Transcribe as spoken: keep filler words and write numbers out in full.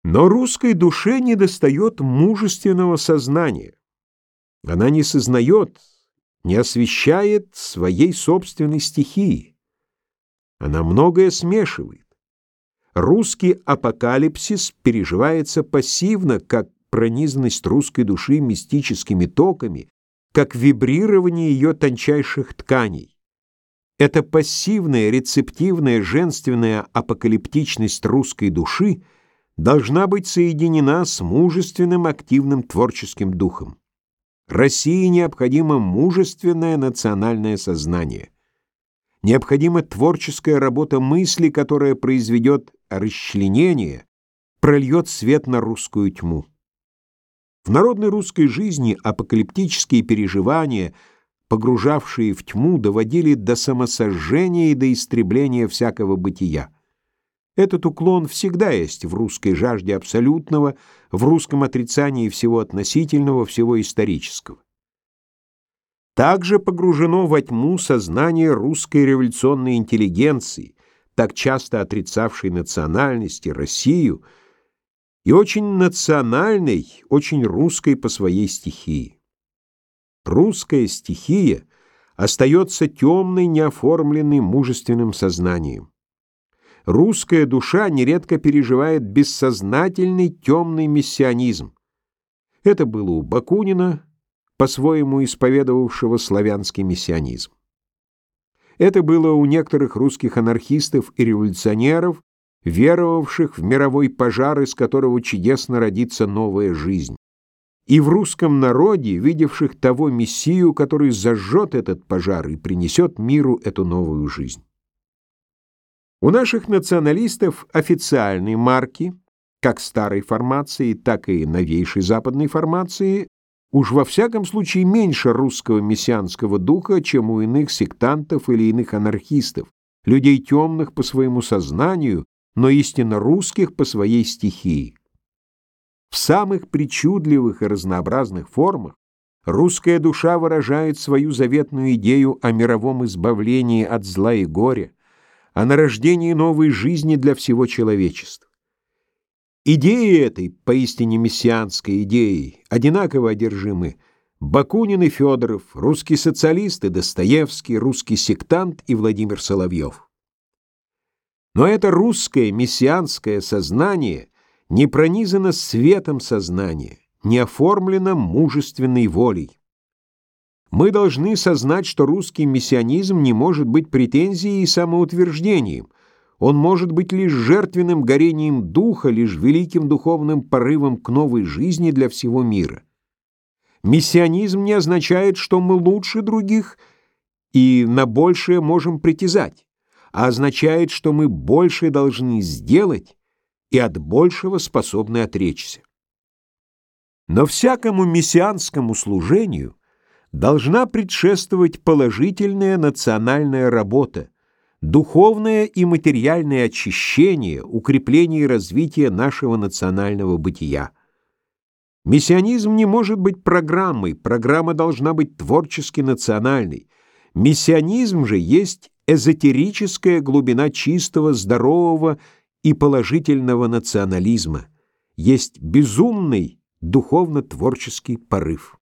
Но русской душе недостает мужественного сознания. Она не сознает, не освещает своей собственной стихии. Она многое смешивает. Русский апокалипсис переживается пассивно, как пронизанность русской души мистическими токами, как вибрирование ее тончайших тканей. Эта пассивная, рецептивная, женственная апокалиптичность русской души должна быть соединена с мужественным, активным творческим духом. России необходимо мужественное национальное сознание. Необходима творческая работа мысли, которая произведет расчленение, прольет свет на русскую тьму. В народной русской жизни апокалиптические переживания, погружавшие в тьму, доводили до самосожжения и до истребления всякого бытия. Этот уклон всегда есть в русской жажде абсолютного, в русском отрицании всего относительного, всего исторического. Также погружено во тьму сознание русской революционной интеллигенции, так часто отрицавшей национальность и Россию, и очень национальной, очень русской по своей стихии. Русская стихия остается темной, неоформленной мужественным сознанием. Русская душа нередко переживает бессознательный темный миссионизм. Это было у Бакунина, по-своему исповедовавшего славянский миссионизм. Это было у некоторых русских анархистов и революционеров, веровавших в мировой пожар, из которого чудесно родится новая жизнь. И в русском народе, видевших того мессию, который зажжет этот пожар и принесет миру эту новую жизнь. У наших националистов официальной марки, как старой формации, так и новейшей западной формации, уж во всяком случае меньше русского мессианского духа, чем у иных сектантов или иных анархистов, людей темных по своему сознанию, но истинно русских по своей стихии. В самых причудливых и разнообразных формах русская душа выражает свою заветную идею о мировом избавлении от зла и горя, о нарождении новой жизни для всего человечества. Идеи этой, поистине мессианской идеей, одинаково одержимы Бакунин и Федоров, русский социалист и Достоевский, русский сектант и Владимир Соловьев. Но это русское мессианское сознание не пронизано светом сознания, не оформлено мужественной волей. Мы должны сознать, что русский мессианизм не может быть претензией и самоутверждением. Он может быть лишь жертвенным горением духа, лишь великим духовным порывом к новой жизни для всего мира. Мессианизм не означает, что мы лучше других и на большее можем притязать, а означает, что мы больше должны сделать и от большего способны отречься. Но всякому мессианскому служению должна предшествовать положительная национальная работа, духовное и материальное очищение, укрепление и развитие нашего национального бытия. Мессианизм не может быть программой, программа должна быть творчески национальной. Мессианизм же есть эзотерическая глубина чистого, здорового и положительного национализма, есть безумный духовно-творческий порыв.